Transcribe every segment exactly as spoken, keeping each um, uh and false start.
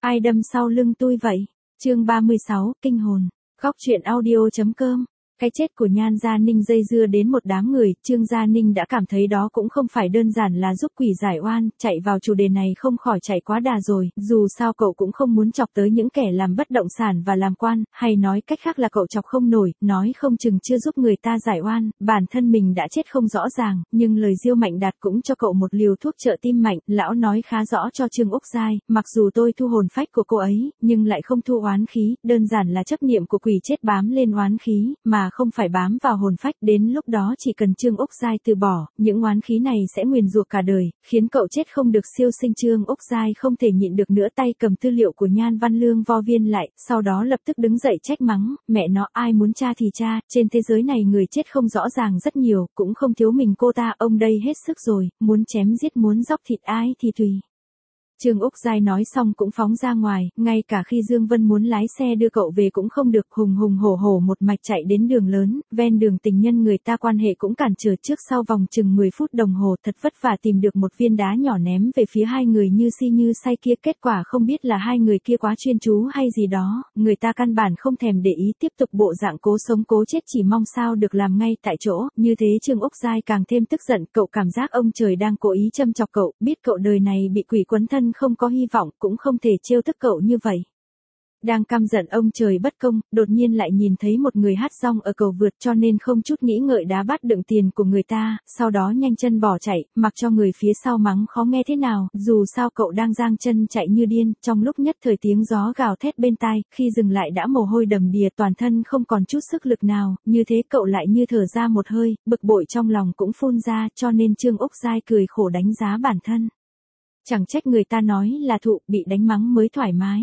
Ai đâm sau lưng tôi vậy? Chương ba mươi sáu, kinh hồn. Khóc chuyện audio.com. Cái chết của Nhan Gia Ninh dây dưa đến một đám người, Trương Gia Ninh đã cảm thấy đó cũng không phải đơn giản là giúp quỷ giải oan, chạy vào chủ đề này không khỏi chạy quá đà rồi, dù sao cậu cũng không muốn chọc tới những kẻ làm bất động sản và làm quan, hay nói cách khác là cậu chọc không nổi, nói không chừng chưa giúp người ta giải oan, bản thân mình đã chết không rõ ràng, nhưng lời Diêu Mạnh Đạt cũng cho cậu một liều thuốc trợ tim mạnh, lão nói khá rõ cho Trương Úc Giai, mặc dù tôi thu hồn phách của cô ấy, nhưng lại không thu oán khí, đơn giản là chấp niệm của quỷ chết bám lên oán khí, mà không phải bám vào hồn phách, đến lúc đó chỉ cần Trương Úc Giai từ bỏ, những oán khí này sẽ nguyền rủa cả đời, khiến cậu chết không được siêu sinh. Trương Úc Giai không thể nhịn được nữa, tay cầm tư liệu của Nhan Văn Lương vo viên lại, sau đó lập tức đứng dậy trách mắng, mẹ nó, ai muốn tra thì tra, trên thế giới này người chết không rõ ràng rất nhiều, cũng không thiếu mình cô ta, ông đây hết sức rồi, muốn chém giết muốn dóc thịt ai thì tùy. Trương Úc Giai nói xong cũng phóng ra ngoài, ngay cả khi Dương Vân muốn lái xe đưa cậu về cũng không được, hùng hùng hổ hổ một mạch chạy đến đường lớn, ven đường tình nhân người ta quan hệ cũng cản trở, trước sau vòng chừng mười phút đồng hồ thật vất vả tìm được một viên đá nhỏ ném về phía hai người như si như say kia, kết quả không biết là hai người kia quá chuyên chú hay gì đó, người ta căn bản không thèm để ý, tiếp tục bộ dạng cố sống cố chết, chỉ mong sao được làm ngay tại chỗ, như thế Trương Úc Giai càng thêm tức giận, cậu cảm giác ông trời đang cố ý châm chọc cậu, biết cậu đời này bị quỷ quấn thân không có hy vọng, cũng không thể trêu tức cậu như vậy. Đang căm giận ông trời bất công, đột nhiên lại nhìn thấy một người hát rong ở cầu vượt, cho nên không chút nghĩ ngợi đá bát đựng tiền của người ta, sau đó nhanh chân bỏ chạy, mặc cho người phía sau mắng khó nghe thế nào, dù sao cậu đang giang chân chạy như điên, trong lúc nhất thời tiếng gió gào thét bên tai, khi dừng lại đã mồ hôi đầm đìa, toàn thân không còn chút sức lực nào, như thế cậu lại như thở ra một hơi, bực bội trong lòng cũng phun ra, cho nên Trương Úc Giai cười khổ đánh giá bản thân. Chẳng trách người ta nói là thụ, bị đánh mắng mới thoải mái.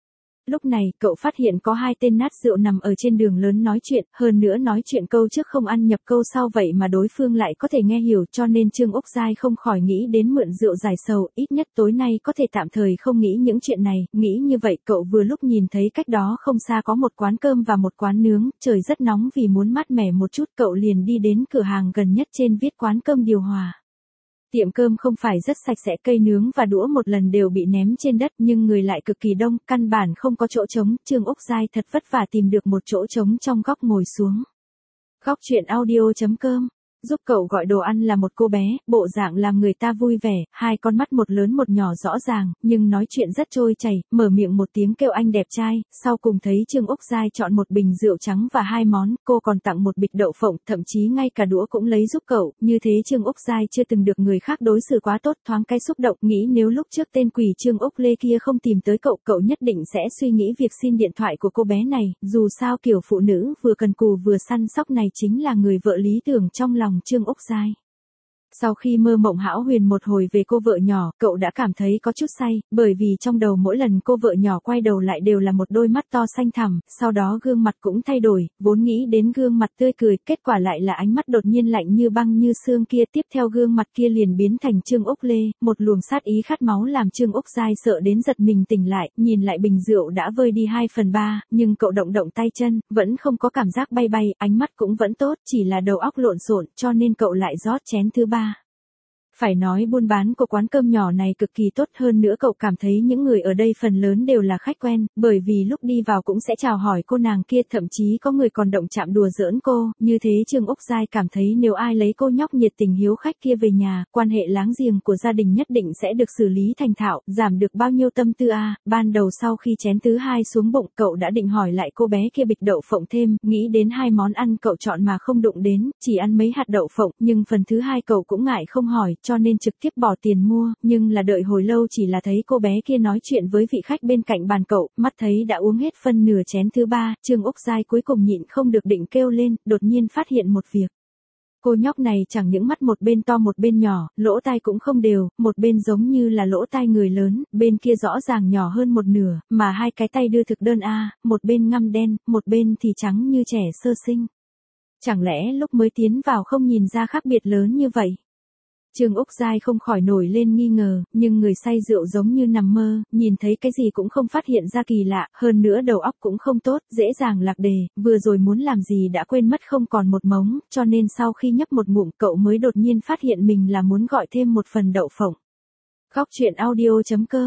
Lúc này, cậu phát hiện có hai tên nát rượu nằm ở trên đường lớn nói chuyện, hơn nữa nói chuyện câu trước không ăn nhập câu sau, vậy mà đối phương lại có thể nghe hiểu, cho nên Trương Úc Giai không khỏi nghĩ đến mượn rượu giải sầu, ít nhất tối nay có thể tạm thời không nghĩ những chuyện này, nghĩ như vậy cậu vừa lúc nhìn thấy cách đó không xa có một quán cơm và một quán nướng, trời rất nóng, vì muốn mát mẻ một chút cậu liền đi đến cửa hàng gần nhất, trên viết quán cơm điều hòa. Tiệm cơm không phải rất sạch sẽ, cây nướng và đũa một lần đều bị ném trên đất, nhưng người lại cực kỳ đông, căn bản không có chỗ trống, Trương Úc Giai thật vất vả tìm được một chỗ trống trong góc ngồi xuống. Khóc chuyện audio.com. Giúp cậu gọi đồ ăn là một cô bé, bộ dạng làm người ta vui vẻ, hai con mắt một lớn một nhỏ rõ ràng, nhưng nói chuyện rất trôi chảy, mở miệng một tiếng kêu anh đẹp trai, sau cùng thấy Trương Úc Giai chọn một bình rượu trắng và hai món, cô còn tặng một bịch đậu phộng, thậm chí ngay cả đũa cũng lấy giúp cậu, như thế Trương Úc Giai chưa từng được người khác đối xử quá tốt, thoáng cái xúc động, nghĩ nếu lúc trước tên quỷ Trương Úc Lê kia không tìm tới cậu, cậu nhất định sẽ suy nghĩ việc xin điện thoại của cô bé này, dù sao kiểu phụ nữ vừa cần cù vừa săn sóc này chính là người vợ lý tưởng trong lòng Trương Úc Giai. Sau khi mơ mộng hão huyền một hồi về cô vợ nhỏ, cậu đã cảm thấy có chút say, bởi vì trong đầu mỗi lần cô vợ nhỏ quay đầu lại đều là một đôi mắt to xanh thẳm, sau đó gương mặt cũng thay đổi, vốn nghĩ đến gương mặt tươi cười, kết quả lại là ánh mắt đột nhiên lạnh như băng như xương kia, tiếp theo gương mặt kia liền biến thành Trương Úc Lê, một luồng sát ý khát máu làm Trương Úc Giai sợ đến giật mình tỉnh lại, nhìn lại bình rượu đã vơi đi hai phần ba, nhưng cậu động động tay chân, vẫn không có cảm giác bay bay, ánh mắt cũng vẫn tốt, chỉ là đầu óc lộn xộn, cho nên cậu lại rót chén thứ ba. Phải nói buôn bán của quán cơm nhỏ này cực kỳ tốt, hơn nữa cậu cảm thấy những người ở đây phần lớn đều là khách quen, bởi vì lúc đi vào cũng sẽ chào hỏi cô nàng kia, thậm chí có người còn động chạm đùa giỡn cô, như thế Trương Úc Giai cảm thấy nếu ai lấy cô nhóc nhiệt tình hiếu khách kia về nhà, quan hệ láng giềng của gia đình nhất định sẽ được xử lý thành thạo, giảm được bao nhiêu tâm tư a. À, ban đầu sau khi chén thứ hai xuống bụng, cậu đã định hỏi lại cô bé kia bịch đậu phộng thêm, nghĩ đến hai món ăn cậu chọn mà không đụng đến, chỉ ăn mấy hạt đậu phộng, nhưng phần thứ hai cậu cũng ngại không hỏi, cho nên trực tiếp bỏ tiền mua, nhưng là đợi hồi lâu chỉ là thấy cô bé kia nói chuyện với vị khách bên cạnh bàn cậu, mắt thấy đã uống hết phân nửa chén thứ ba, Trương Úc Giai cuối cùng nhịn không được định kêu lên, đột nhiên phát hiện một việc. Cô nhóc này chẳng những mắt một bên to một bên nhỏ, lỗ tai cũng không đều, một bên giống như là lỗ tai người lớn, bên kia rõ ràng nhỏ hơn một nửa, mà hai cái tay đưa thực đơn A, một bên ngăm đen, một bên thì trắng như trẻ sơ sinh. Chẳng lẽ lúc mới tiến vào không nhìn ra khác biệt lớn như vậy? Trương Úc Giai không khỏi nổi lên nghi ngờ, nhưng người say rượu giống như nằm mơ, nhìn thấy cái gì cũng không phát hiện ra kỳ lạ, hơn nữa đầu óc cũng không tốt, dễ dàng lạc đề, vừa rồi muốn làm gì đã quên mất không còn một mống, cho nên sau khi nhấp một ngụm cậu mới đột nhiên phát hiện mình là muốn gọi thêm một phần đậu phộng. Khóc chuyện audio.com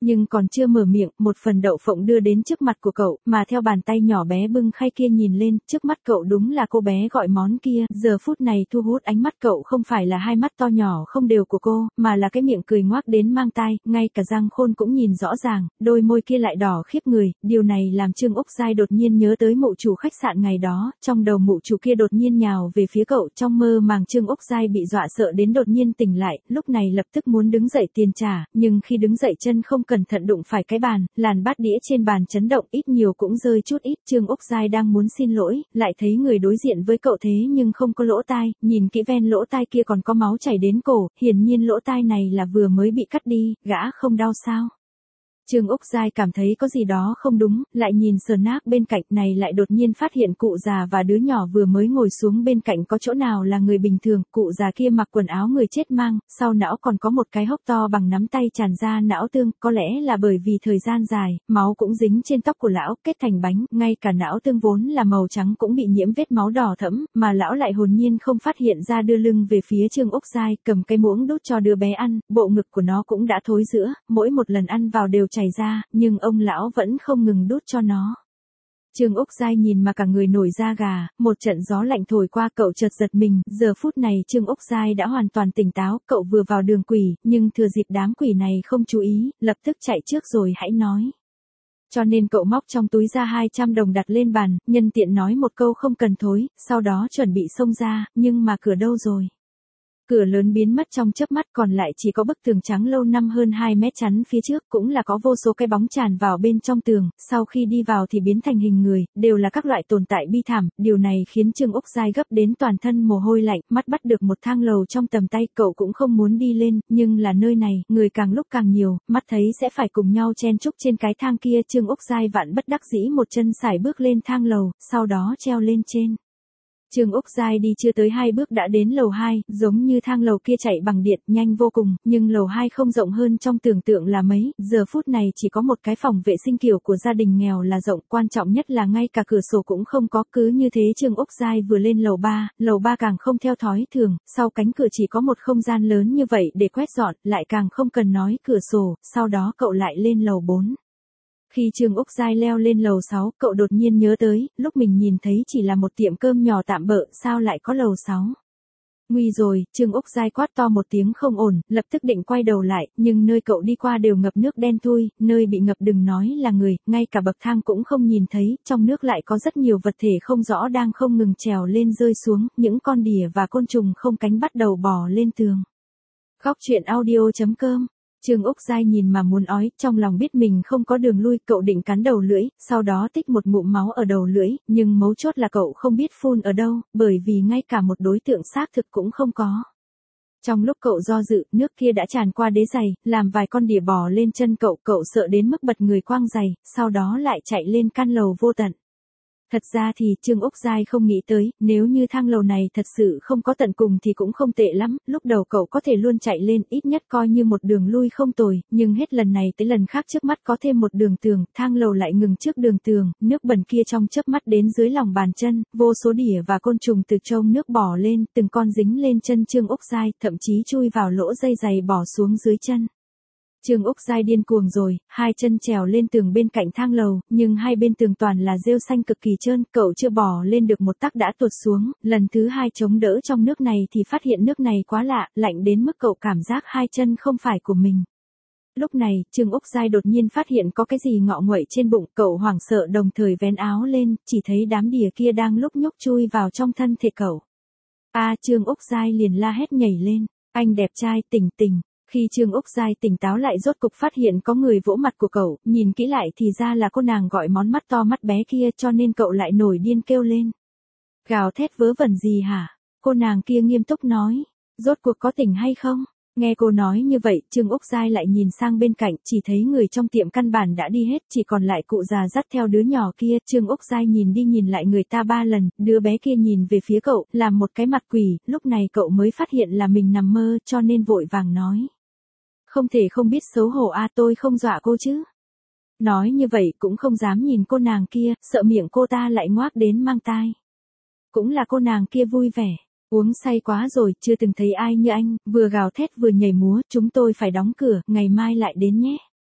Nhưng còn chưa mở miệng, một phần đậu phộng đưa đến trước mặt của cậu, mà theo bàn tay nhỏ bé bưng khay kia nhìn lên, trước mắt cậu đúng là cô bé gọi món kia, giờ phút này thu hút ánh mắt cậu không phải là hai mắt to nhỏ không đều của cô, mà là cái miệng cười ngoác đến mang tai, ngay cả răng khôn cũng nhìn rõ ràng, đôi môi kia lại đỏ khiếp người, điều này làm Trương Úc Giai đột nhiên nhớ tới mụ chủ khách sạn ngày đó, trong đầu mụ chủ kia đột nhiên nhào về phía cậu, trong mơ màng Trương Úc Giai bị dọa sợ đến đột nhiên tỉnh lại, lúc này lập tức muốn đứng dậy tiền trả, nhưng khi đứng dậy chân không cẩn thận đụng phải cái bàn, làn bát đĩa trên bàn chấn động ít nhiều cũng rơi chút ít, Trương Úc Giai đang muốn xin lỗi, lại thấy người đối diện với cậu thế nhưng không có lỗ tai, nhìn kỹ ven lỗ tai kia còn có máu chảy đến cổ, hiển nhiên lỗ tai này là vừa mới bị cắt đi, gã không đau sao? Trương Úc Giai cảm thấy có gì đó không đúng, lại nhìn sờ nác bên cạnh này lại đột nhiên phát hiện cụ già và đứa nhỏ vừa mới ngồi xuống bên cạnh có chỗ nào là người bình thường, cụ già kia mặc quần áo người chết mang, sau não còn có một cái hốc to bằng nắm tay tràn ra não tương, có lẽ là bởi vì thời gian dài, máu cũng dính trên tóc của lão, kết thành bánh, ngay cả não tương vốn là màu trắng cũng bị nhiễm vết máu đỏ thẫm, mà lão lại hồn nhiên không phát hiện ra đưa lưng về phía Trương Úc Giai, cầm cái muỗng đút cho đứa bé ăn, bộ ngực của nó cũng đã thối rữa, mỗi một lần ăn vào đều chảy ra, nhưng ông lão vẫn không ngừng đút cho nó. Trương Úc Giai nhìn mà cả người nổi da gà, một trận gió lạnh thổi qua cậu chợt giật mình, giờ phút này Trương Úc Giai đã hoàn toàn tỉnh táo, cậu vừa vào đường quỷ, nhưng thừa dịp đám quỷ này không chú ý, lập tức chạy trước rồi hãy nói. Cho nên cậu móc trong túi ra hai trăm đồng đặt lên bàn, nhân tiện nói một câu không cần thối, sau đó chuẩn bị xông ra, nhưng mà cửa đâu rồi? Cửa lớn biến mất trong chớp mắt, còn lại chỉ có bức tường trắng lâu năm hơn hai mét chắn phía trước, cũng là có vô số cái bóng tràn vào bên trong tường, sau khi đi vào thì biến thành hình người, đều là các loại tồn tại bi thảm, điều này khiến Trương Úc Giai gấp đến toàn thân mồ hôi lạnh, mắt bắt được một thang lầu trong tầm tay, cậu cũng không muốn đi lên, nhưng là nơi này, người càng lúc càng nhiều, mắt thấy sẽ phải cùng nhau chen chúc trên cái thang kia, Trương Úc Giai vạn bất đắc dĩ một chân sải bước lên thang lầu, sau đó treo lên trên. Trương Úc Giai đi chưa tới hai bước đã đến lầu hai, giống như thang lầu kia chạy bằng điện, nhanh vô cùng, nhưng lầu hai không rộng hơn trong tưởng tượng là mấy, giờ phút này chỉ có một cái phòng vệ sinh kiểu của gia đình nghèo là rộng, quan trọng nhất là ngay cả cửa sổ cũng không có, cứ như thế Trương Úc Giai vừa lên lầu ba, lầu ba càng không theo thói thường, sau cánh cửa chỉ có một không gian lớn như vậy để quét dọn, lại càng không cần nói cửa sổ, sau đó cậu lại lên lầu bốn. Khi Trương Úc Giai leo lên lầu sáu, cậu đột nhiên nhớ tới, lúc mình nhìn thấy chỉ là một tiệm cơm nhỏ tạm bợ, sao lại có lầu sáu? Nguy rồi, Trương Úc Giai quát to một tiếng không ổn, lập tức định quay đầu lại, nhưng nơi cậu đi qua đều ngập nước đen thui, nơi bị ngập đừng nói là người, ngay cả bậc thang cũng không nhìn thấy, trong nước lại có rất nhiều vật thể không rõ đang không ngừng trèo lên rơi xuống, những con đỉa và côn trùng không cánh bắt đầu bò lên tường. Khóc chuyện audio chấm com. Trương Úc Giai nhìn mà muốn ói, trong lòng biết mình không có đường lui, cậu định cắn đầu lưỡi, sau đó tích một ngụm máu ở đầu lưỡi, nhưng mấu chốt là cậu không biết phun ở đâu, bởi vì ngay cả một đối tượng xác thực cũng không có. Trong lúc cậu do dự, nước kia đã tràn qua đế giày, làm vài con đỉa bò lên chân cậu, cậu sợ đến mức bật người quang giày, sau đó lại chạy lên căn lầu vô tận. Thật ra thì Trương Úc Giai không nghĩ tới, nếu như thang lầu này thật sự không có tận cùng thì cũng không tệ lắm, lúc đầu cậu có thể luôn chạy lên, ít nhất coi như một đường lui không tồi, nhưng hết lần này tới lần khác trước mắt có thêm một đường tường, thang lầu lại ngừng trước đường tường, nước bẩn kia trong chớp mắt đến dưới lòng bàn chân, vô số đỉa và côn trùng từ trong nước bò lên, từng con dính lên chân Trương Úc Giai, thậm chí chui vào lỗ dây giày bò xuống dưới chân. Trương Úc Giai điên cuồng rồi, hai chân trèo lên tường bên cạnh thang lầu, nhưng hai bên tường toàn là rêu xanh cực kỳ trơn, cậu chưa bò lên được một tắc đã tuột xuống, lần thứ hai chống đỡ trong nước này thì phát hiện nước này quá lạ, lạnh đến mức cậu cảm giác hai chân không phải của mình. Lúc này, Trương Úc Giai đột nhiên phát hiện có cái gì ngọ nguậy trên bụng, cậu hoảng sợ đồng thời vén áo lên, chỉ thấy đám đỉa kia đang lúc nhúc chui vào trong thân thể cậu. A à, Trương Úc Giai liền la hét nhảy lên, anh đẹp trai tỉnh tỉnh. Khi Trương Úc Giai tỉnh táo lại rốt cục phát hiện có người vỗ mặt của cậu, nhìn kỹ lại thì ra là cô nàng gọi món mắt to mắt bé kia, cho nên cậu lại nổi điên kêu lên. Gào thét vớ vẩn gì hả? Cô nàng kia nghiêm túc nói. Rốt cuộc có tỉnh hay không? Nghe cô nói như vậy, Trương Úc Giai lại nhìn sang bên cạnh, chỉ thấy người trong tiệm căn bản đã đi hết, chỉ còn lại cụ già dắt theo đứa nhỏ kia. Trương Úc Giai nhìn đi nhìn lại người ta ba lần, đứa bé kia nhìn về phía cậu, làm một cái mặt quỷ, lúc này cậu mới phát hiện là mình nằm mơ, cho nên vội vàng nói. Không thể không biết xấu hổ a à, tôi không dọa cô chứ. Nói như vậy cũng không dám nhìn cô nàng kia, sợ miệng cô ta lại ngoác đến mang tai. Cũng là cô nàng kia vui vẻ. Uống say quá rồi, chưa từng thấy ai như anh, vừa gào thét vừa nhảy múa, chúng tôi phải đóng cửa, ngày mai lại đến nhé.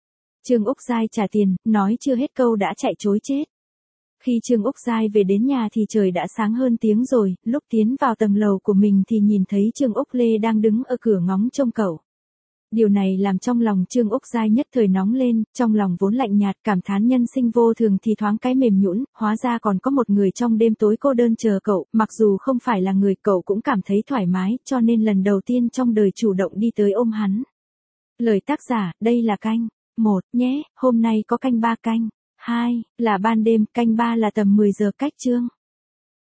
Trương Úc Giai trả tiền, nói chưa hết câu đã chạy trối chết. Khi Trương Úc Giai về đến nhà thì trời đã sáng hơn tiếng rồi, lúc tiến vào tầng lầu của mình thì nhìn thấy Trương Úc Lê đang đứng ở cửa ngóng trông cậu. Điều này làm trong lòng Trương Úc Giai nhất thời nóng lên, trong lòng vốn lạnh nhạt cảm thán nhân sinh vô thường thì thoáng cái mềm nhũn, hóa ra còn có một người trong đêm tối cô đơn chờ cậu, mặc dù không phải là người cậu cũng cảm thấy thoải mái, cho nên lần đầu tiên trong đời chủ động đi tới ôm hắn. Lời tác giả, đây là canh một nhé, hôm nay có canh ba canh hai là ban đêm, canh ba là tầm mười giờ cách chương.